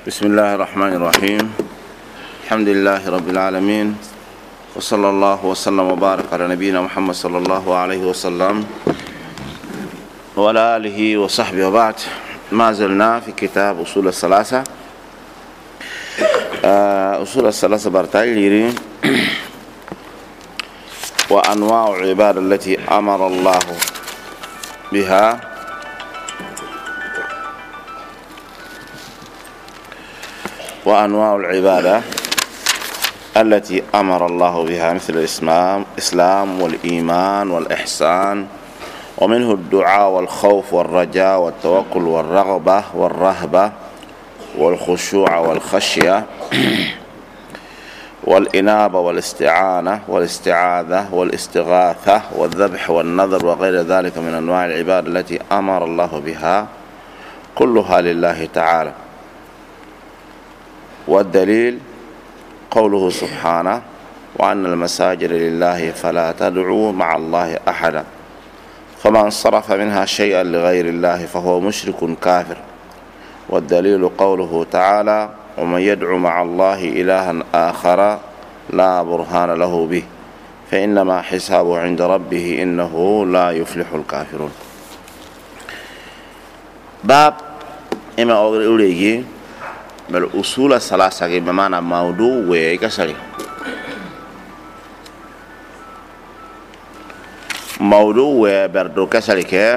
بسم الله الرحمن الرحيم. الحمد لله رب العالمين، وصلى الله وسلم وبارك على نبينا محمد صلى الله عليه وسلم وعلى آله وصحبه وبعد. ما زلنا في كتاب أصول الثلاثة. أصول الثلاثة برتايليري وأنواع العبادة التي أمر الله بها وأنواع العبادة التي أمر الله بها مثل الإسلام والإيمان والإحسان، ومنه الدعاء والخوف والرجاء والتوكل والرغبة والرهبة والخشوع والخشية والإنابة والاستعانة والاستعاذة والاستغاثة والذبح والنذر وغير ذلك من أنواع العبادة التي أمر الله بها، كلها لله تعالى. والدليل قوله سبحانه: وأن المساجد لله فلا تدعوا مع الله أحدا، فمن صرف منها شيئا لغير الله فهو مشرك كافر. والدليل قوله تعالى: ومن يدعو مع الله إلها آخر لا برهان له به فإنما حسابه عند ربه إنه لا يفلح الكافرون. باب إما أولئك بل أصول الثلاثة بمعنى موضوع وكسري. موضوع وبردو كسري كه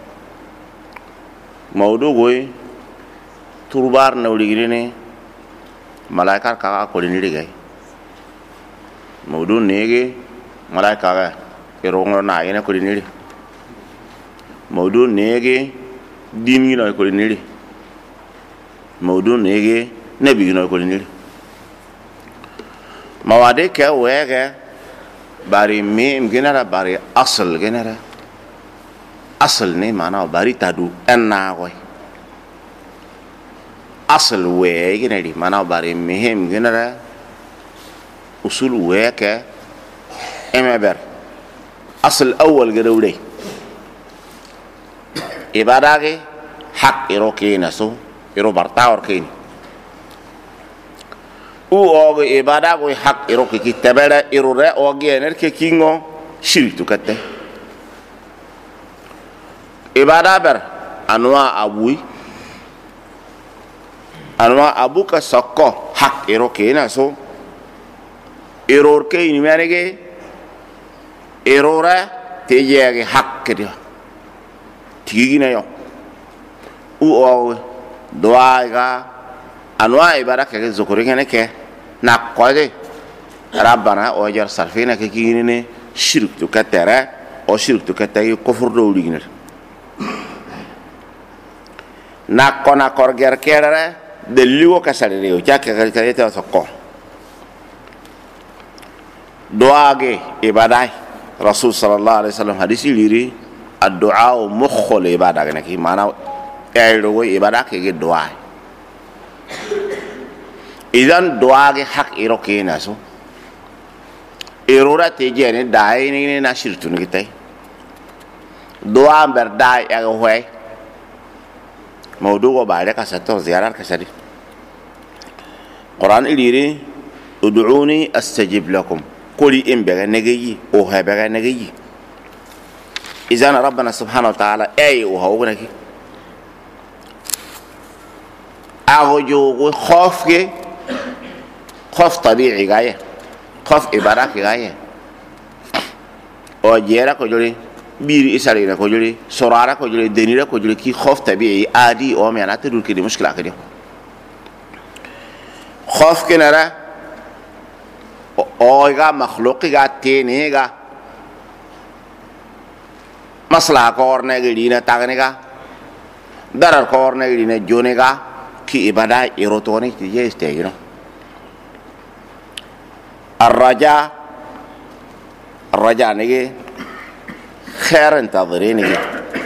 موضوع تربار نوليجريني ملاك كاكا كوليني لغاي موضوع نيجي ملاك كاكا يرونغ ناينا كوليني موضوع نيجي ديني ناي كوليني موضوع نيجي نبي ناي كوليني مواد كه ويجا باري ميم جنرا باري أصل جنرا أصل ني معناه باري تادو أناغوي أصل ويجي نري معناه باري مهم جنرا أصول ويجا إما بر أصل أول جدولي إبادة حق إروكي نسو إرو برتاور كيني او ibada go hak iro ki tabara iro re o gener ke kingo shiritu katte ibada ber anwa abu ka sakko hak iro ke na so iro ke ni merege iro re te yege hak ke dia tigi na yo o doa ga anwa ibada ke zokori ngene ke na kode rabbana o jar sarfina ke kinene shirk to katara o shirk to katay kufur do lignir na kona korger kerere de liwo kasare rew jakke ka ta sokko doage ibadai rasul sallallahu alaihi wasallam hadisi liri ad-du'a mukhul ibada ne ki mana ayro ibada ke doa idan doage hak iro kena so irora teje ne dai ne na shirtu ne kitai doa ber dai ya hoy mawdu go bare ka sato ziyarar ka sadi Quran iliri ud'uni astajib lakum kuli in bega negeyi o ha bega negeyi idan rabbana subhanahu wa ta'ala ay o ha wonaki agojo khofge خوف طبيعي غاية خوف إبارك غاية وجيرا كجولي بير إسرائيل كجولي سرارة كجولي دنيرة كجولي كي خوف طبيعي عادي أو ميانا تدور كده مشكلة كده خوف كنرا أوغا مخلوق غا تيني غا مصلحة كورنا غلينا تاغني غا ضرر كورنا غلينا جوني غا كي إبادة إيروتوني تيجي استيجنو الرجاء نيجي خير انتظرين نيجي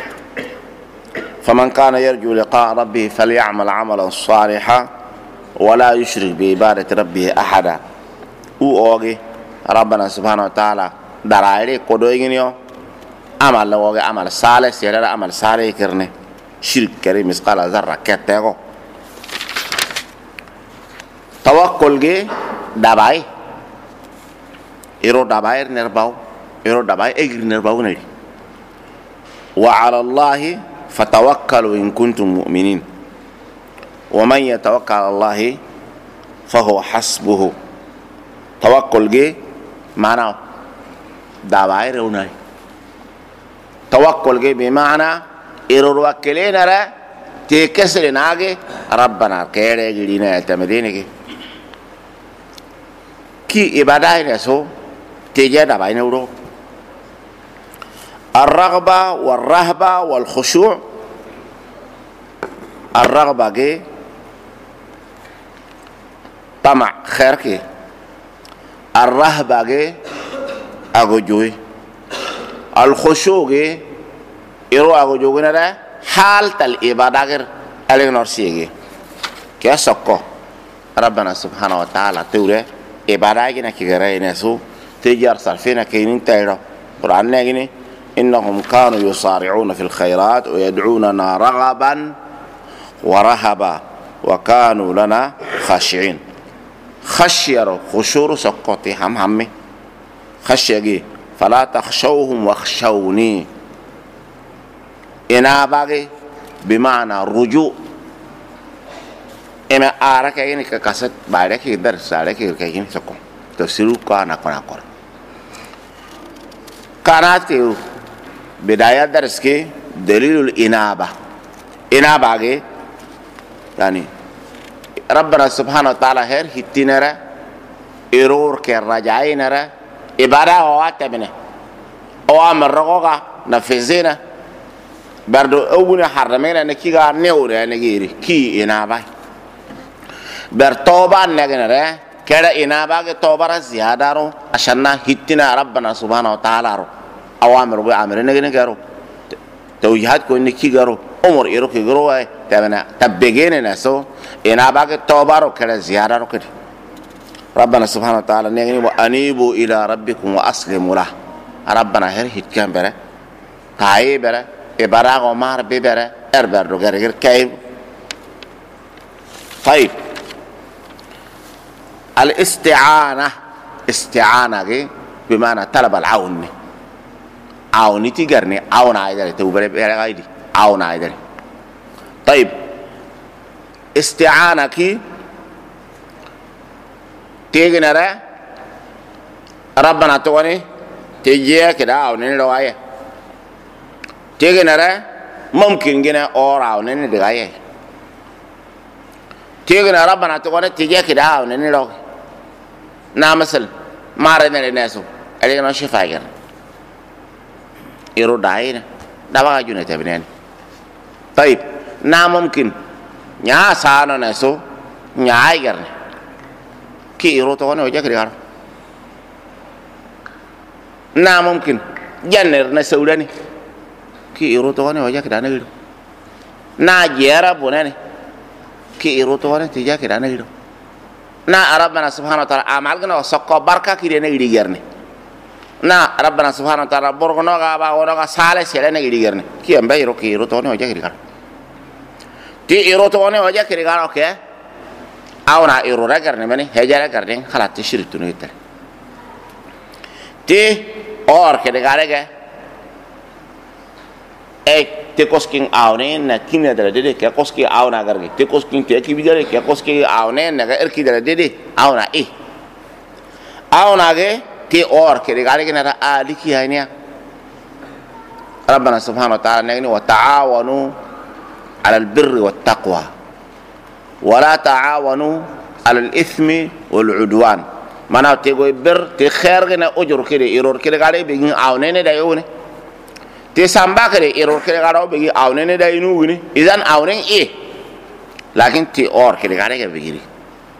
فمن كان يرجو لقاء ربه فليعمل عملا صالحا ولا يشرك بعبادة ربه أحدا اوغي ربنا سبحانه وتعالى درايري كودوينيو عمل لوغي عمل صالح سيرا عمل صالح كرني شرك كريم مثقال ذرة كتاغو tawakkul ge dabai iro dabai nerbaw iro dabai egir nerbaw nari wa ala allahi fatawakkalu in kuntum mu'minin wa man yatawakkal ala allahi fahuwa hasbuhu tawakkul ge mana dabai reunai tawakkul ge bi mana iro wakkilena ra te kesre nage rabbana kere gidina tamedine ge ki ibadai ne so te jada bai ne uro الرغبة والرهبة والخشوع الرغبة جي طمع خير كي الرهبة جي أغجوي الخشوع جي إرو أغجوي نرى حالة الإبادة غير ألين نرسيه كي سكو ربنا سبحانه وتعالى تقول إبادة جي نكي غير نسو تجار صرفين كي ننتهي قرآن نجني إنهم كانوا يصارعون في الخيرات ويدعوننا رغبا ورهبا وكانوا لنا خاشعين خشير خشور سقطي همي خشيجي فلا تخشوهم واخشوني إنا باقي بمعنى الرجوع إما أراك يعني كاسات بعدك يدرس عليك كأين سكون تفسيرك كأنا كنا كانت كيو بداية درس كي دليل الإنابة إنابة كي يعني ربنا سبحانه وتعالى هير هتينرا إيرور كالرجعينرا إبارة واتبنا أوامر رغوغا نفذينا بردو أوبنا حرمينا نكيغا نيورا نجيري كي إنابة برتوبة نجنرا كذا إنابة كتوبة زيادة رو عشاننا هتينا ربنا سبحانه وتعالى رو أوامر بأمر نجني كارو توجيهات كون نكي كارو أمور إيرو كي كارو أي تبنا تبجين ناسو إنابة كتوبة رو كذا زيادة رو كده ربنا سبحانه وتعالى نجني وأنيبوا إلى ربكم وأسلموا له ربنا هر هيت كام برا كاي برا إبرة عمر ببرا إربر رو غير كاي طيب الاستعانة استعانة بمعنى طلب العون عوني تيجرني عون عايدري توبري عايدي عون عايدري طيب استعانة كي تيجي نرى ربنا تواني تيجي كده عوني رواية تيجي نرى ممكن جنا أور عوني رواية تيجي نرى ربنا تواني تيجي كده عوني رواية نامسل ما رأينا الناسو اللي نشوف فاجر إيرو داينا دابا جوني تبنين طيب نا ممكن نيا سانو ناسو نيا ايغرني كي إيرو تواني وجه كريار نا ممكن جنر نسوداني كي إيرو تواني وجه كدانا غيرو نا جيرا بوناني كي إيرو تواني تيجا كدانا غيرو نا ربنا سبحانه وتعالى عملنا وسقى بركة كيرنا يديرني نا ربنا سبحانه وتعالى برغنا غابا ونغا سالة سيلنا يديرني كي أمبا يرو كي يرو توني وجه كريغار تي يرو توني وجه كريغار أوكي أو نا يرو رجرني مني هجرة كرني خلاص تشري توني يتر تي اور كريغار كه إيه تكوسكين أونين نكين دل ددي كوسكي أونا كرجي تكوسكين تيجي بيجري كوسكي أونين نكا إركي دل ددي أونا إيه أونا كه تي اور كريغار كه نرى آلكي هينيا ربنا سبحانه وتعالى نقول وتعاونوا على البر والتقوى ولا تعاونوا على الإثم والعدوان mana tego ber te khair gena ojor kede error kede gare be ngi awnene da yone te samba kede error kede garo be ngi awnene da inu gini idan awnen e lakin te or kede gare ke be giri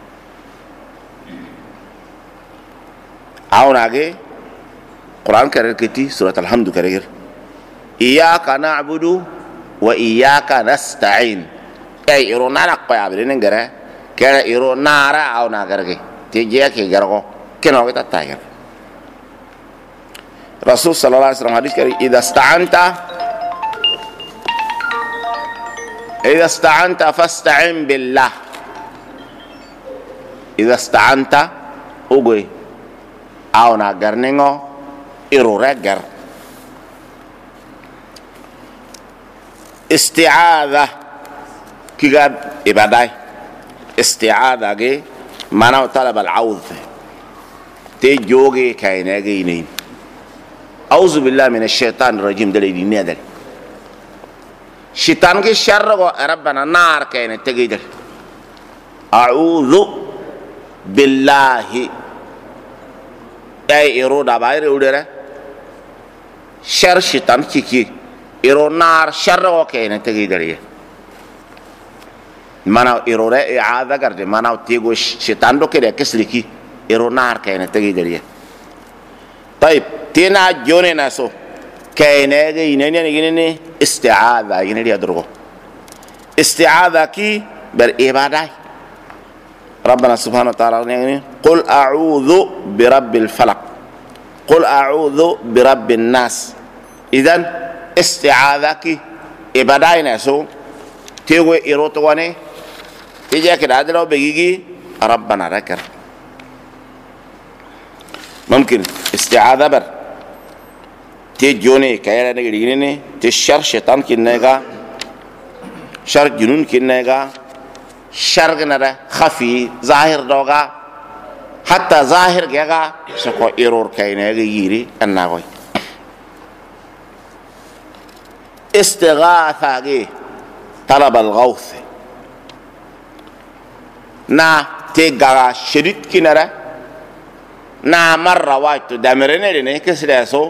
awnage Quran kare kiti surat alhamd kare iyyaka na'budu wa iyyaka nasta'in ay error nara ko abire ngara kere error nara awna garge تيجي كي جرغو كنا وقت التاجر رسول صلى الله عليه وسلم حديث كريم إذا استعنت فاستعن بالله إذا استعنت أقوي أو ناقرنينو إرورجر استعاذة كيغاد إباداي استعاذة جي معناه طلب العوذ تيجوجي كايناجي نين أعوذ بالله من الشيطان الرجيم دليل نادل شيطان كي شر ربنا نار كاين تجيدل أعوذ بالله أي إرودا باير أودرة شر شيطان كي إرو نار شر كاين تجيدل مانا إرورة إعادة كرده مانا تيجو شيطان دو كده كسلكي إرو نار كاين تجيدل طيب تينا جوني ناسو كاينه ينني استعاذة ينني أدرغو استعاذة كي بالإبادة ربنا سبحانه وتعالى يعني قل أعوذ برب الفلق قل أعوذ برب الناس إذن استعاذة كي إبادة ناسو تيغو إيروتواني تيجي كده أدلو بيجي ربنا ذكر ممكن استعاذة بر تيجوني كايرا نجريني تشر شيطان كنيغا شر جنون كنيغا شر جنرا خفي ظاهر دوغا حتى ظاهر جيغا سكو إيرور كاينيغا يري الناغوي استغاثة جي طلب الغوث نا تيغا شريط كنرا نا مرة وايتو دامريني لني كسلاسو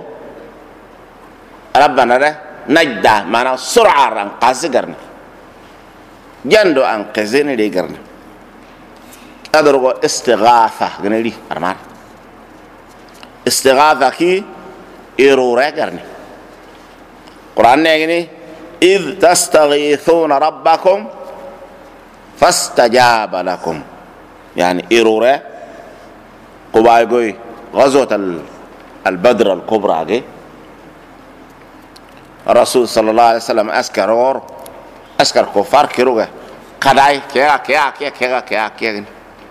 ربنا ده نجدا معنا سرعة رنقاز قرن جندو أنقذين لي قرن أدرغو استغاثة قرن أرمان استغاثة كي إرورة قرن قرآن يقول إذ تستغيثون ربكم فاستجاب لكم يعني إرورة قبائقوي غزوة البدر الكبرى دي الرسول صلى الله عليه وسلم أسكر كفار كروجا كداي كيا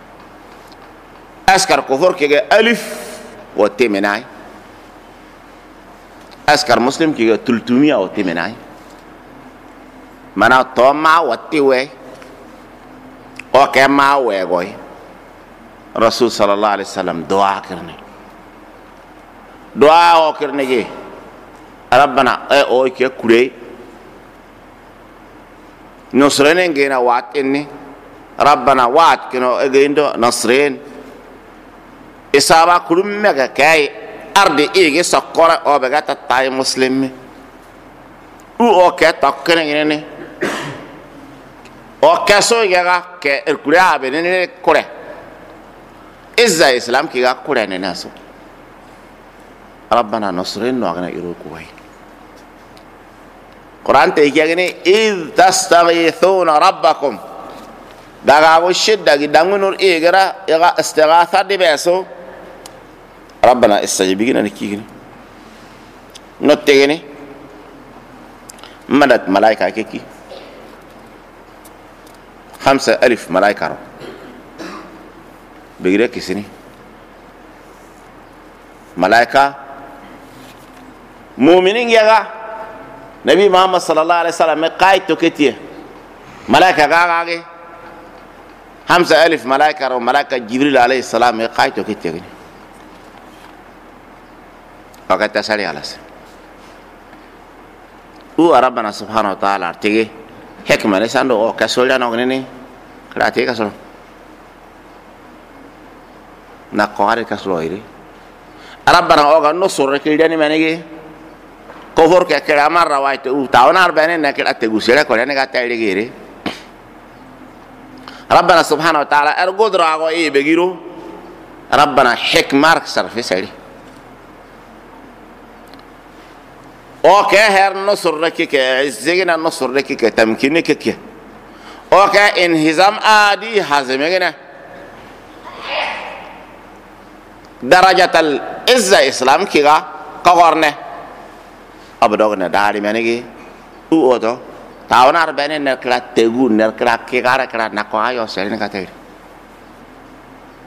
أسكر كفار كيا ألف وتمناي أسكر مسلم كيا 300 وتمناي منا توما وتيوي وكما ويغوي رسول صلى الله عليه وسلم دعاء كرني ربنا اوي كي كوري نصرين جينا وات اني ربنا وات كنو اجيندو نصرين اسابا كلم ميغا كاي ارض ايغي سكورا او بغاتا تاي مسلم او كي توكن ني او كاسو يغا كي الكوريا بنين كوري إذا إسلام كي كوري ناسو ربنا نصرين وغنا إيروكوي قرآن تيجي إذ تستغيثون ربكم دعوا الشدة دعونور إيجرا استغاثة دباسو ربنا استجيبنا نكيجني نتجني مدد ملاك كيكي 5000 ملاك رو بيجري كيسني ملاika مؤمنين يغا نبي محمد صلى الله عليه وسلم قايت توكتيه ملاika غاغي 5000 ملاika رو ملاika جبريل عليه السلام قايت توكتيه فقط تسالي على او ربنا سبحانه وتعالى تيجي حكمه لسانو او كسوليا نغني كراتي كسول نقاري كسوليري ربنا اوغا نصر كيداني مانيجي كفر ككلا مره وايت او تاونار بيننا نكل اتغوسيلا كولاني غاتايريغيري ربنا سبحانه وتعالى ارغدرا او اي بغيرو ربنا حكمه صرف سري اوكي هر نصر ركيك عزينا نصر ركيك تمكينك كي اوكي انهزام ادي هزمنا درجة العزة إسلام كيغا كغورنه أبدوغنا داري منيجي أو أتو تاونا ربنا نركلا تيغو نركلا كيغارا كلا نكوا يوسرين كاتير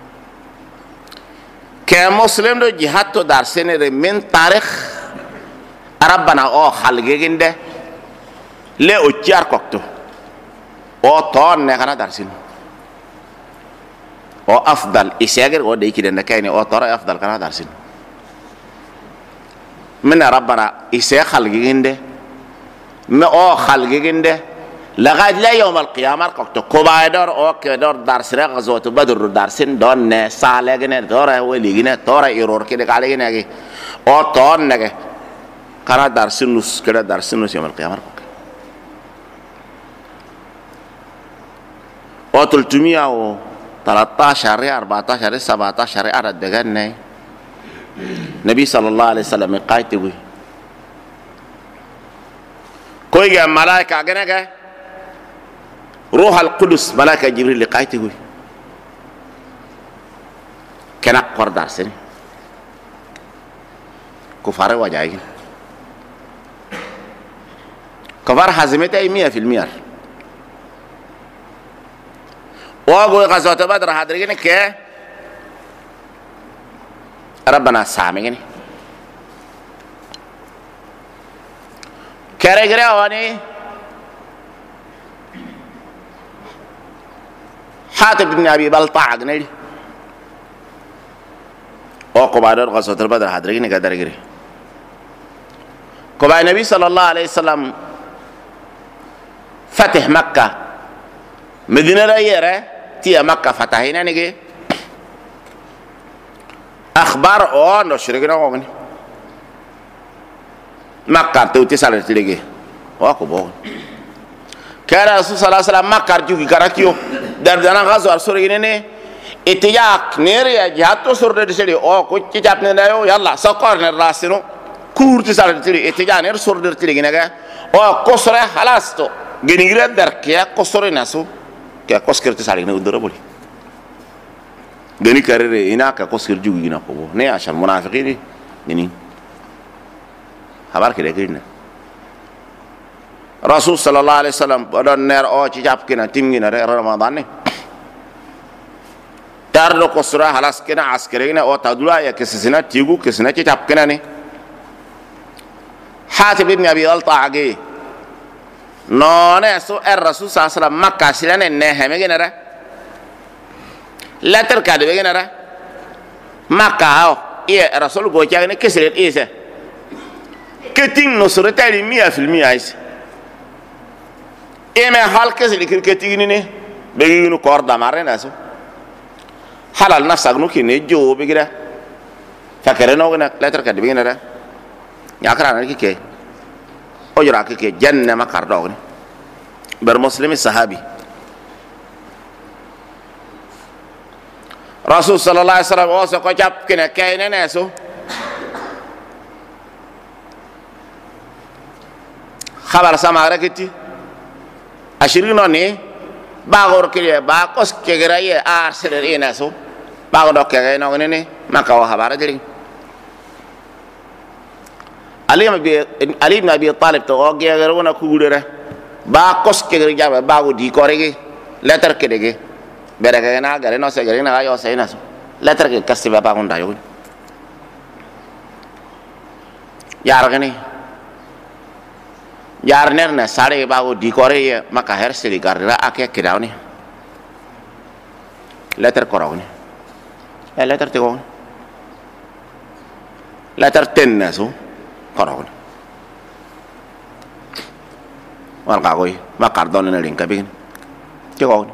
ke muslim do jihad to dar senere min tarikh rabbana o khalgeginde le o ciar kokto o ton ne kana darsin o afdal isager o de kidende kayni o tora afdal kana darsin من ربنا إسيا خلقينده ما أو خلقينده لغاية لا يوم القيامة قلت كوبايدور أو كدور دارسنا غزوة بدر دارسين دون سالجنا دورة وليجنا دورة إيرور كده قالينا كي أو تون نجى كنا دارسينوس كده دارسينوس يوم القيامة أو 313 14 17 عدد دجاجنا نبي صلى الله عليه وسلم قايت يقول كوي جا ملائكة جنگا روح القدس ملائكة جبريل قايت يقول كنا قردار سني كفار وجايين كفار حزمته 100% وأقول غزوة بدر حاضرين كه ربنا سامعني كرجرا واني حاتب بن ابي بلطع غني او قبادر غزوة البدر حاضرين قدر غري كبا النبي صلى الله عليه وسلم فتح مكة مدينة ريرة تي مكة فتحينا نجي أخبار أو نشرنا ومن مكة توتي سالة تلقي واقو بون كان الرسول صلى الله عليه وسلم مكة جوكي كراكيو دردنا غزو أرسولي نيني اتجاك نيري جهاتو سورة تسلي أو كوتي جابنا دايو يلا سكر نراسينو كورتي سالة تلقي اتجاه نير سورة تلقي نجا أو كسرة حلاستو جنيرة دركيا كسرة ناسو كيا كسر تسالي نودرا بولي gani karere ina ka koskir jugi na ko ne ashal munafiqini gani habar kire gina rasul sallallahu alaihi wasallam badon ner o ci jap kina timgina re ramadan ne tardo kosra halas kina askere na o tadula ya kesina tigu kesina ci jap kina ne hatib ibn abi altaagi no ne so rasul sallallahu alaihi wasallam makka silane ne heme gina re لا تركض بيجي نرى ما كاو إيه رسول قوي كأنه كسرت إيه كتير نصرت على 100% إيش إيه ما حال كسر كتير نيني بيجي إنه كورد دمارين أسو حلال نفس أغنو كيني جو بيجي ده فكرنا وقنا لا تركض بيجي نرى يا كرانة كي أجرا كي جنة ما كاردوغني برمسلم الصحابي رسول صلى الله عليه وسلم واسو كجاب كنا كاينه ناسو خبر سما ركتي اشيرينو ني باغور كلي باكوس كغراي ارسل ناسو باغ دوك كاينو ني ماكا خبر دي علي بن ابي طالب تو غيرنا كودره باكوس كغري جاب باغو دي كوريغي لتر كدغي berakena gare no se gare na ayo se naso letter ke kasi baba gonda yo yar gani yar ner na sare bago di kore maka her se garra ake kidawni letter korogni letter te gon letter ten naso korogni wal kagoy makar don na link kabin ke gon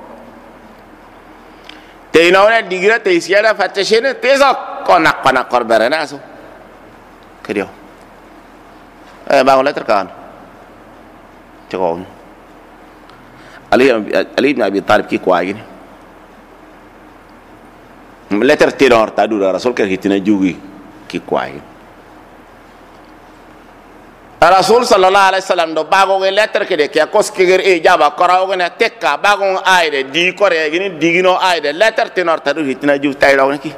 تيناونا ديجرا تيسيانا فتشينا تيزا كنا قربنا سو كريو باغلا تركان تقول علي بن ابي طالب كي كواغين لتر تينور تادو رسول كرهتنا جوغي كي كواغين الرسول صلى الله عليه وسلم دو باغو لتر كده كي كوس كيغر اجابه كراوغنا تكا باغو ايده دي كوري غني ديغنو ايده لتر تينور تادو هتنا جو تايلو نكي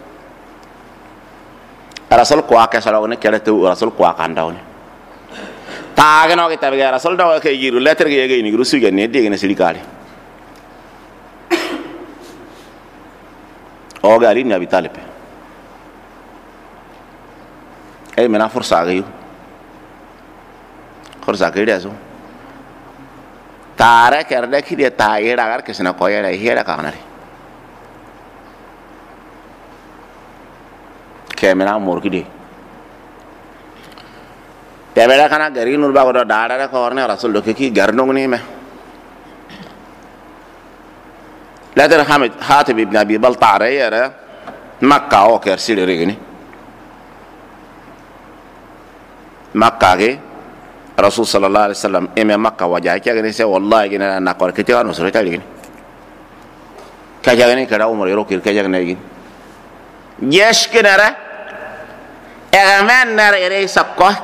الرسول كوا كسلوغنا كلتو الرسول كوا كانداوني تاغنو كي تابغا الرسول دو كي جيرو لتر كي غي ني روسو غني ديغنا سيليكالي او غاري نبي طالب ay mena fursa ga yu fursa ga ida so tare kerde ki de ta ira gar kesna ko yara hera ka nare ke mena mor ki de tebela kana gari nur ba ko daara ko orne rasul do ki garno ni me لا ترى حاتم ابن أبي بلطع رأي مكة أو كرسي رجعني مكة كي رسول صلى الله عليه وسلم إمام مكة وجاء كي أغني سي والله كنا نقول كتير نصرة تالي كي أغني كذا عمر يروكير كي أغني جيش كنارا أغمان نار إري سقة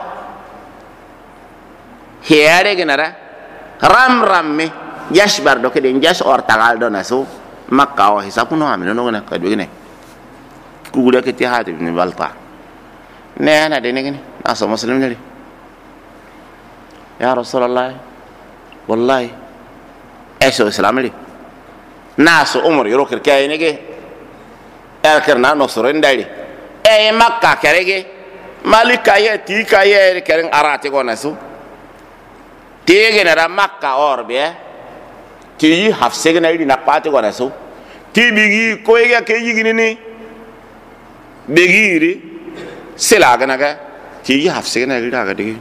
هياري كنارا رام جيش بردو كده جيش أور تقال دو نسو مكة أو حسابه نعمل نوعنا كده بيجني كودا كتير هاتي بني بالطا نه أنا ديني كني ناس مسلم نلي يا رسول الله والله إيش الإسلام لي ناس عمر يروك الكاي نيجي أكرنا نصرين دايلي أي مكة كريجي مالك كاي تي كاي كرين أراتي كونسو تيجي نرا مكة أور بيه تيجي حفصة نايلي نقطة كونسو تي بيجي كويجا كيجي كنيني بيجيري سلاغناغا تيجي حفصة نايلي راغدي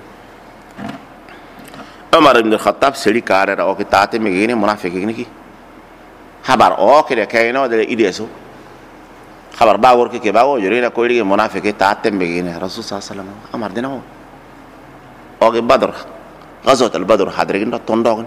عمر بن الخطاب سلي كارر أو كتاتي ميجيني منافقين كي خبر أو كده كاينو ده إيديسو خبر باور كي باو جرينا كويلي منافق تاتي ميجيني رسول صلى الله عليه وسلم أمر دينه أو بدر غزوة البدر حضرين تطندون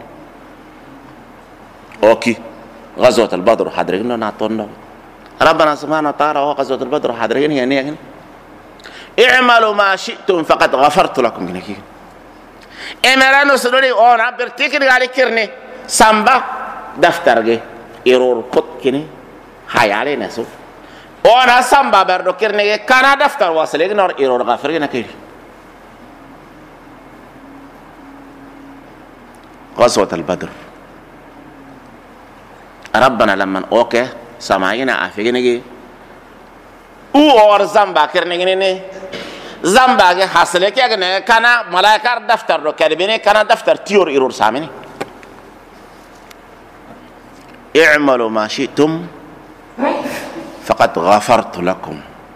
أوكي غزوة البدر حضرين ناتطندون ربنا سبحانه وتعالى غزوة البدر حضرين يعني اعملوا ما شئتم فقد غفرت لكم كنكي إمرانو سلولي أنا برتكر على كرني سامبا دفترجي إيرور كت كني حيالي نسو أنا سامبا بردو كرني كان دفتر واصلين نور إيرور غفر كنكي غزوة البدر ربنا لما أوكي سامعينا عافيني أور زامبا كرني زامبا ke hasle ke agne kana malaikar daftar do kadbene kana daftar tiyor irur samini i'malu ma shi'tum faqad ghafartu lakum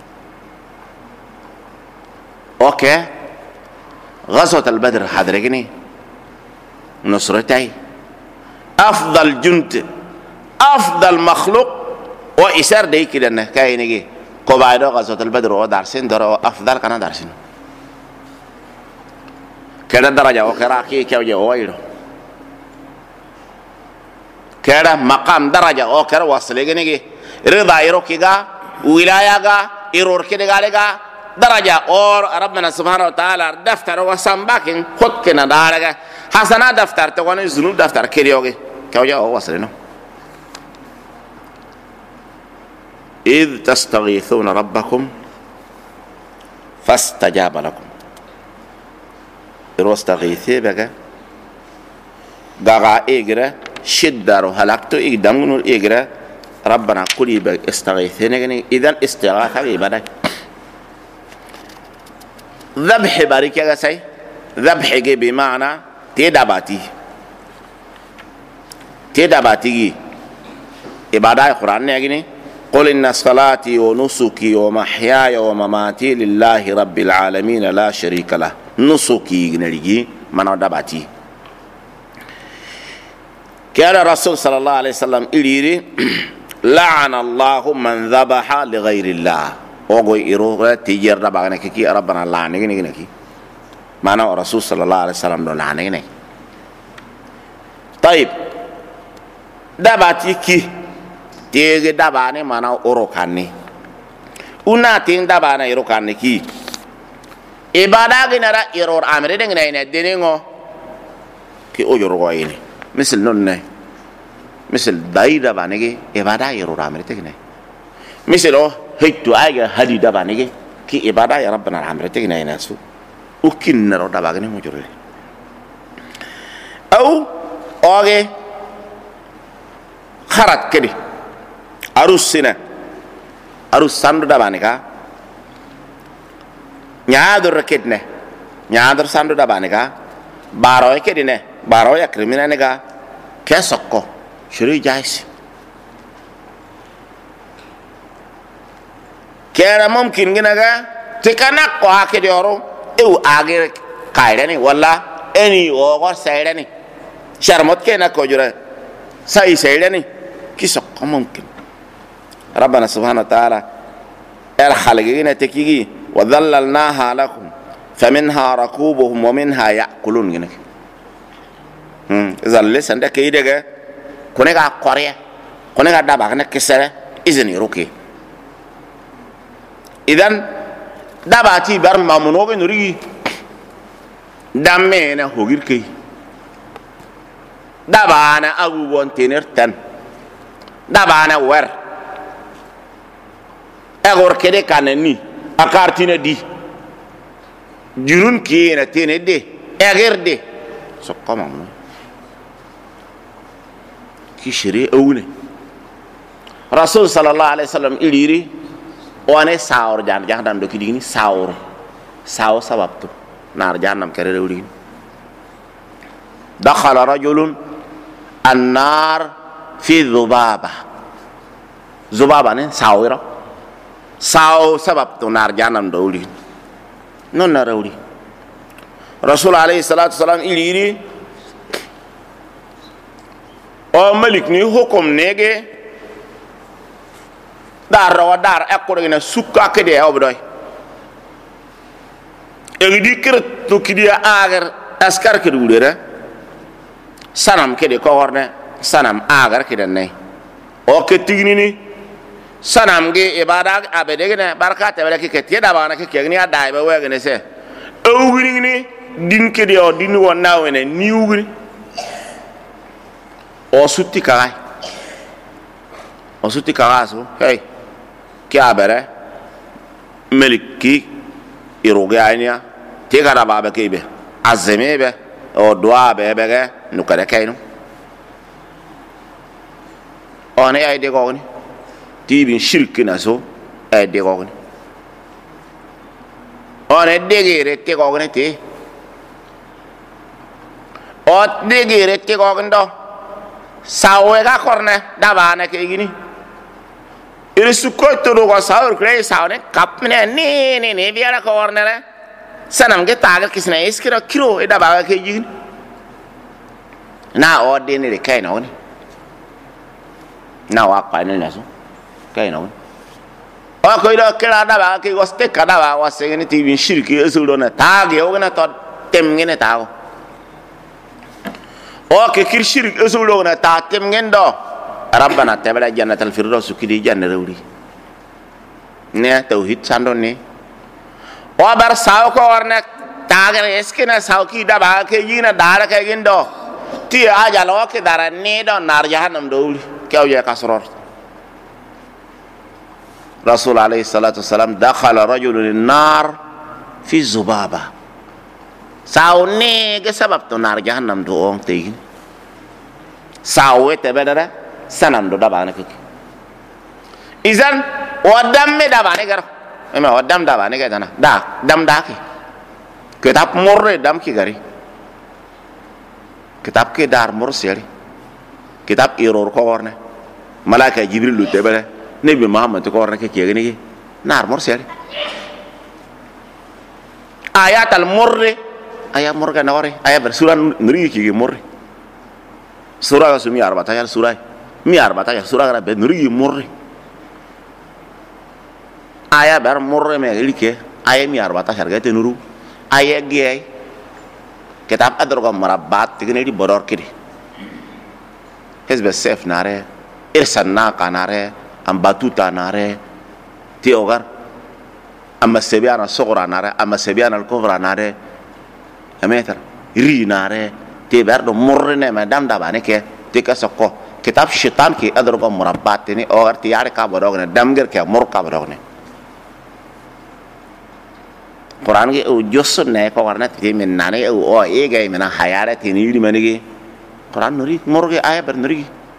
okay غزوة البدر حضرتني نصرتي أفضل جند أفضل مخلوق وإسار دي كده إنه كاينجي كوبايدو غزوة البدر ودارسين درو أفضل كنا دارسين كده درجة وكراكي كوجه ويلو كده مقام درجة وكرا وصلينجي رضا يروكيغا ولاياغا يرور كده غاليغا درجة اور ربنا سبحانه وتعالى دفتر وسامباكين خد كنا دارغا حسنا دفتر تقولي زنود دفتر كريوغي كوجه وصلينو إذ تستغيثون ربكم فاستجاب لكم إروستغيثي بقى غاغا إجرا شدارو هلاكتو إقدامنو إجرا ربنا كلي بقى استغيثيني إذن استغاثة ببدا ذبح بارك يا سي ذبح بمعنى تداباتي إبادة القرآن نيجي قل إن صلاتي ونسكي ومحياي ومماتي لله رب العالمين لا شريك له نسكي نلقي من دباتي كان الرسول صلى الله عليه وسلم إليري لعن الله من ذبح لغير الله وقوي إروغ تيجر دبعنا كي ربنا لعنة نكي معنى الرسول صلى الله عليه وسلم لعنة طيب دباتي كي تيجي دبانة مانا أوروكاني ونا تين دبانة أوروكاني كي إبادة جنرا إيرور أمري دعنا إنه دينغو كي أوجروغايني مثل نونه مثل داي دبانة كي إبادة إيرور أمري تكني مثل هيتو أيها هدي دبانة كي إبادة يا ربنا الأمري تكني ناسو وكين نرو دبانة موجوري أو أوجي خرط كده arus sina arus sandu dabane ka nyaador ketne nyaador sandu da banega baro kedine baro ya kriminal nega kesokko shuri jais kera mumkin ginaga tikana ko akedi oro eu agir kairani wala eni o go sairani sharmot kena ko jura sai sairani kisokko mumkin rabbana subhanahu wa ta'ala el khalqina tekigi wa dhallalnaha lakum faminha rakubuhum wa minha ya'kulun gina zalle sanda kayidega kunega qoriya kunega daba kana kisere izini ruki idan daba ti bar mamuno ge nuri damme na hogir kay daba na agu won tener tan daba na wer agor kede kanani akartina di jurun ki na tene de egerde so comment ki shiri awne rasul sallallahu alaihi wasallam iliri one saur jan jahannam do kidini saur saw sababtu nar jahannam kare rewri dakhala rajulun an-nar fi dhubaba zubaba ne sawira saw sababtu nar jahannam do wuri non na rewri rasul alaihi salatu wasallam iliri o malik ni hukum nege dar rawa dar akore na sukka kede obdoy egidi kret to kidia agar askar ke dulera sanam kede ko worne sanam agar kede nay o ke tigni ni sanam ge ibada abede ne baraka tebele ke tieda bana ke kegni adai be wegene se ewgini ni din kede o din wonna wene ni ugini o sutti kaga so hey kya bere meliki iroge anya tegara baba kebe azemebe o doa bebe nukare kaino one ay de gogni tibin shirki na so ay de gogni one degere te gogni te o degere te gogni do sawe ga korne dabane ke gini iri sukko to do ko sawr kre sawne kapne ni biara ko ornere sanam ge tagal kisna iskira kiro e daba ke gini na o de ni kai na woni na wa pa ni na so kai na woni o ko do kira daba ke goste kadaba wa se ni tibin shirki esulo na tage o na to tem ngene tago o ke kirshir esulo na ta tem ngendo rabbana tabala jannatal firdaus kidi janna rewri ne tauhid sandon ne o bar saw ko warne tagar eskena saw ki daba ke yina dara ke gindo ti aja lo ke dara ne do nar jahannam dowli kew je kasror rasul alayhi salatu wasalam dakhala rajulun an-nar fi zubaba saw ne ge sabab to nar jahannam do on te saw te bedara sanam do dabane ke izan wadam me dabane gar me wadam dabane ke dana da dam da ke tap morre dam ki gari kitab ke dar mor seri kitab error ko warne malaka jibril lu tebele nabi muhammad ko warne ke kegene nar mor seri ayat al morre ayat morga nawore ayat bersuran nuri ki morre surah sumi arbata ya surah mi arbata ya surah gara ben nuri morre aya ber morre me like aya mi arbata harga te nuru aya ge kitab adroga marabbat tigene di bodor kidi hezbe sef nare irsanna kanare ambatuta nare tiogar amma sebiana sogra nare amma sebiana al kovra nare ameter ri nare te berdo morre ne madam da bane ke te ka sokko kitab syaitan ki adroga marabbat ini or tiare ka bodog ne damger ke mor ka bodog ne Quran ge o josun ne ko warna ti men nane o e ge mena hayare ti ni di manigi Quran nuri morge aya ber nuri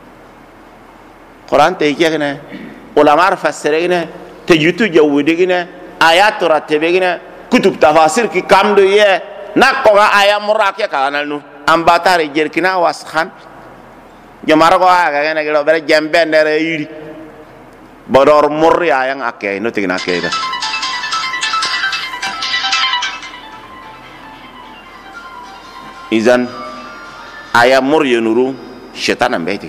Quran te ke ne ulama fassire ne te yutu jawudi ne ayat ratebe ne kutub tafasir ki kamdo ye na ko ga aya murake ka nanu ambatare jerkina waskhan jamara ko aga ngene gelo bere jembe ndere yiri bodor murri ayang ake no tigna ke ba izan aya mur yunuru setan ambeti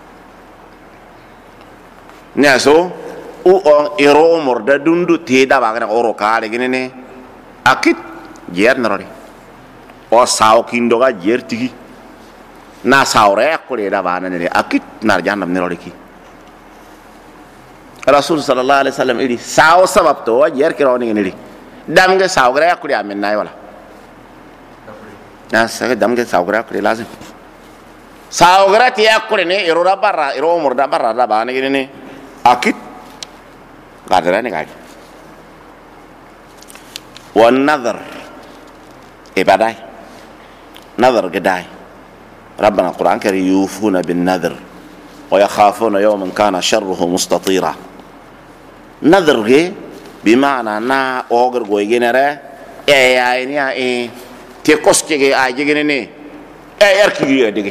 nyaso u on iro mur da dundu te da ba kana oro kale gine ne akit jer narori o saw kindo ga jer tigi na sawre ko le da ba na ne akit nar jannam narori ki rasul sallallahu alaihi wasallam idi saw sabab to jer kiro ni ne dam ga saw gra ko ya min nay wala na sa dam ga saw gra ko lazim saw gra ti akure ne iro da barra iro mur da barra da ba ne gine ne akit قادراني قاعد والنظر إباداي نظر قداي ربنا القرآن كريم يوفون بالنذر ويخافون يوما كان شره مستطيرا نذر جي بمعنى نا أوغر غوي جنرا يعني تيكوسكي جي آجي جنني أركي جي ديجي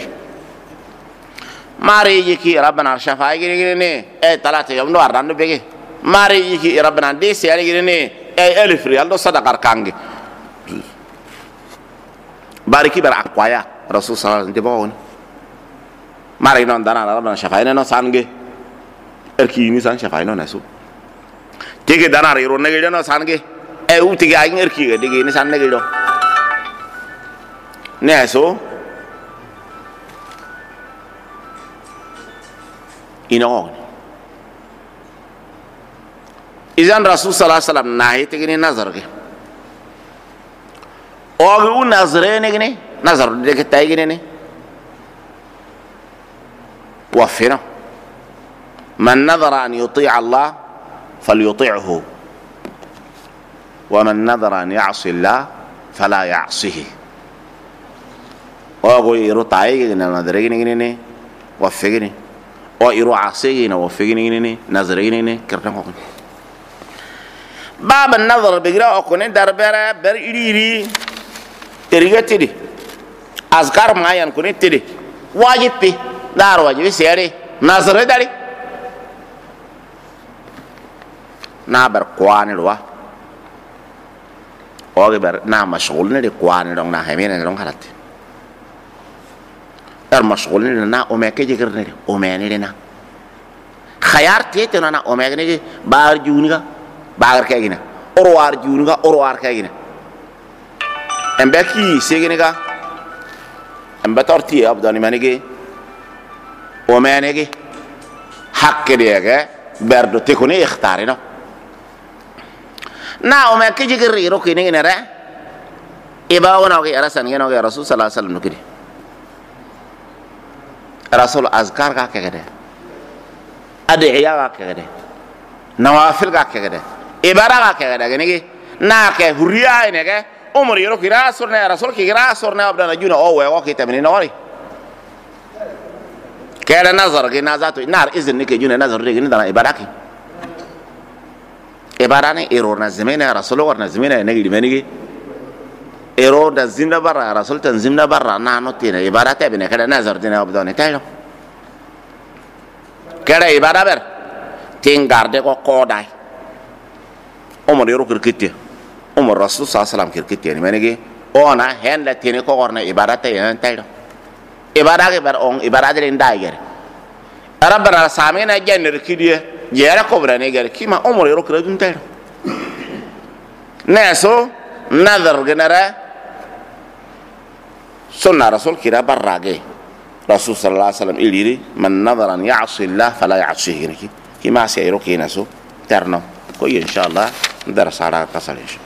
ماري يجي ربنا الشفاعي جنني ثلاثة يوم نوار دانو بيجي mari yiki rabbana de se ali gene elif riyal do sadaqar kangi bariki bar akwaya rasul sallallahu alaihi wasallam mari non dana rabbana shafaina no sange erki ni san shafaina nasu tege dana ro nege no sange uti ga ngir ki ga dege ni san nege do neso ino izan rasul sallallahu alaihi wasallam nahi tegini nazar ge ogu nazare ne gene nazar de ke tay gene ne wafina man nadara an yuti' Allah falyuti'hu wa man nadara an ya'si Allah fala ya'sihi ogu iru tay gene nazare gene ne wafigini o iru asi gene wafigini ne nazare gene ne kirtan ko باب النظر بقرا أكون دربارة بر إيري تريجة تدي أذكار معين كوني تدي واجب بي دار واجب سياري نظر داري نابر قواني لوا أوكي بر نا مشغول ندي قواني لون نا همين لون خلات مشغول ندي نا أمك جيكر ندي أمك ندي نا خيار تيتو نا أمك ندي بار جونيكا bagar kayina orwar junuga orwar kayina embeki seginiga embatorti abdani manige o menege hakke dege berdo tekoni ikhtarino na o mekke jigiri ro kini ne re iba wona ke arasan ngeno ke rasul sallallahu alaihi wasallam nukidi rasul azkar ka kede adiya ka kede nawafil ka kede ibara ka kede gene na ke huriya ne ke umar yoro kira surna rasul kira surna abdana juna o we o kitamini nori kera nazar ke nazatu nar izin ne ke juna nazar de gene dana ibaraki ibarane error na zemena rasul war na zemena ne gidi menigi error da zinda barra rasul tan zinda barra na notina ibarate bene kera nazar dina abdana tayo kera ibara ber tingarde ko kodai umar yoro kirkite umar rasul sallallahu alaihi wasallam kirkite ni menigi ona hen la tini ko gorna ibadate yan tayo ibadage ber on ibadade ndai gere rabbana samina jenner kidiye jere ko brane gere kima umar yoro kirkite tayo neso nazar genera sunna rasul kira barrage rasul sallallahu alaihi wasallam iliri man nadara an ya'si Allah fala ya'sihi kima sayro kinaso terno ko inshallah درس على قصر